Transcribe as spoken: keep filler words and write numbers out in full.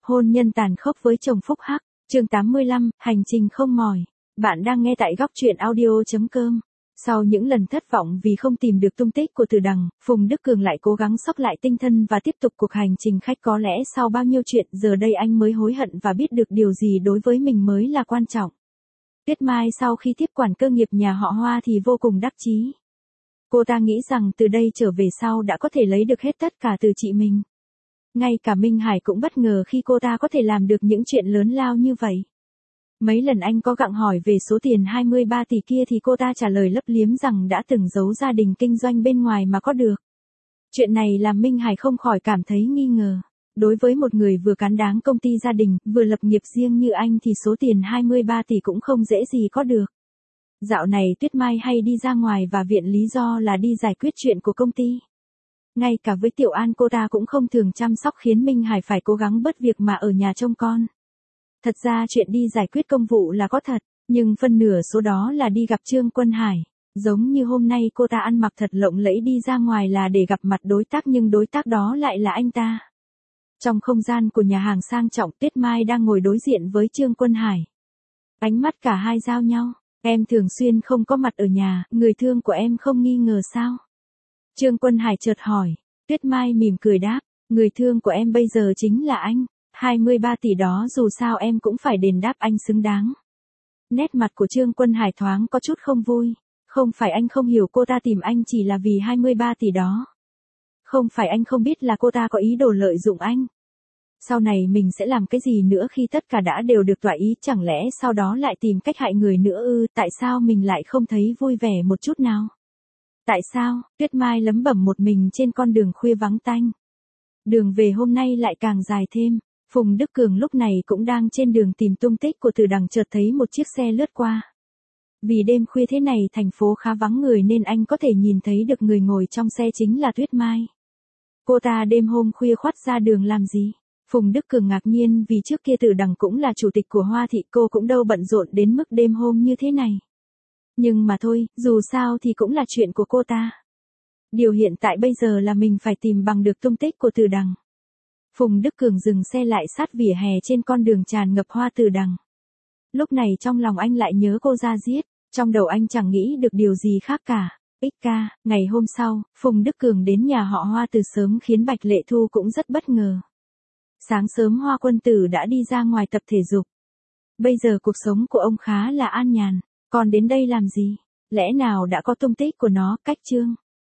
Hôn nhân tàn khốc với chồng phúc hắc, chương tám mươi lăm, hành trình không mỏi. Bạn đang nghe tại góc truyện audio chấm com. Sau những lần thất vọng vì không tìm được tung tích của Từ Đằng, Phùng Đức Cường lại cố gắng xốc lại tinh thần và tiếp tục cuộc hành trình khách. Có lẽ sau bao nhiêu chuyện, giờ đây anh mới hối hận và biết được điều gì đối với mình mới là quan trọng. Tuyết Mai sau khi tiếp quản cơ nghiệp nhà họ Hoa thì vô cùng đắc chí. Cô ta nghĩ rằng từ đây trở về sau đã có thể lấy được hết tất cả từ chị mình. Ngay cả Minh Hải cũng bất ngờ khi cô ta có thể làm được những chuyện lớn lao như vậy. Mấy lần anh có gặng hỏi về số tiền hai mươi ba tỷ kia thì cô ta trả lời lấp liếm rằng đã từng giấu gia đình kinh doanh bên ngoài mà có được. Chuyện này làm Minh Hải không khỏi cảm thấy nghi ngờ. Đối với một người vừa cán đáng công ty gia đình, vừa lập nghiệp riêng như anh thì số tiền hai mươi ba tỷ cũng không dễ gì có được. Dạo này Tuyết Mai hay đi ra ngoài và viện lý do là đi giải quyết chuyện của công ty. Ngay cả với Tiểu An cô ta cũng không thường chăm sóc khiến Minh Hải phải cố gắng bớt việc mà ở nhà trông con. Thật ra chuyện đi giải quyết công vụ là có thật, nhưng phân nửa số đó là đi gặp Trương Quân Hải. Giống như hôm nay cô ta ăn mặc thật lộng lẫy đi ra ngoài là để gặp mặt đối tác nhưng đối tác đó lại là anh ta. Trong không gian của nhà hàng sang trọng, Tuyết Mai đang ngồi đối diện với Trương Quân Hải. Ánh mắt cả hai giao nhau. Em thường xuyên không có mặt ở nhà, người thương của em không nghi ngờ sao? Trương Quân Hải chợt hỏi. Tuyết Mai mỉm cười đáp, người thương của em bây giờ chính là anh. hai mươi ba tỷ đó dù sao em cũng phải đền đáp anh xứng đáng. Nét mặt của Trương Quân Hải thoáng có chút không vui. Không phải anh không hiểu cô ta tìm anh chỉ là vì hai mươi ba tỷ đó. Không phải anh không biết là cô ta có ý đồ lợi dụng anh. Sau này mình sẽ làm cái gì nữa khi tất cả đã đều được thỏa ý, chẳng lẽ sau đó lại tìm cách hại người nữa ư? Tại sao mình lại không thấy vui vẻ một chút nào? Tại sao? Tuyết Mai lẩm bẩm một mình trên con đường khuya vắng tanh. Đường về hôm nay lại càng dài thêm. Phùng Đức Cường lúc này cũng đang trên đường tìm tung tích của Từ Đằng chợt thấy một chiếc xe lướt qua. Vì đêm khuya thế này thành phố khá vắng người nên anh có thể nhìn thấy được người ngồi trong xe chính là Tuyết Mai. Cô ta đêm hôm khuya khoắt ra đường làm gì? Phùng Đức Cường ngạc nhiên vì trước kia Từ Đằng cũng là chủ tịch của Hoa Thị, cô cũng đâu bận rộn đến mức đêm hôm như thế này. Nhưng mà thôi, dù sao thì cũng là chuyện của cô ta. Điều hiện tại bây giờ là mình phải tìm bằng được tung tích của Từ Đằng. Phùng Đức Cường dừng xe lại sát vỉa hè trên con đường tràn ngập hoa Từ Đằng. Lúc này trong lòng anh lại nhớ cô ra giết, trong đầu anh chẳng nghĩ được điều gì khác cả. ích ca, ngày hôm sau, Phùng Đức Cường đến nhà họ Hoa từ sớm khiến Bạch Lệ Thu cũng rất bất ngờ. Sáng sớm Hoa Quân Tử đã đi ra ngoài tập thể dục. Bây giờ cuộc sống của ông khá là an nhàn, còn đến đây làm gì? Lẽ nào đã có tung tích của nó? Cách chương.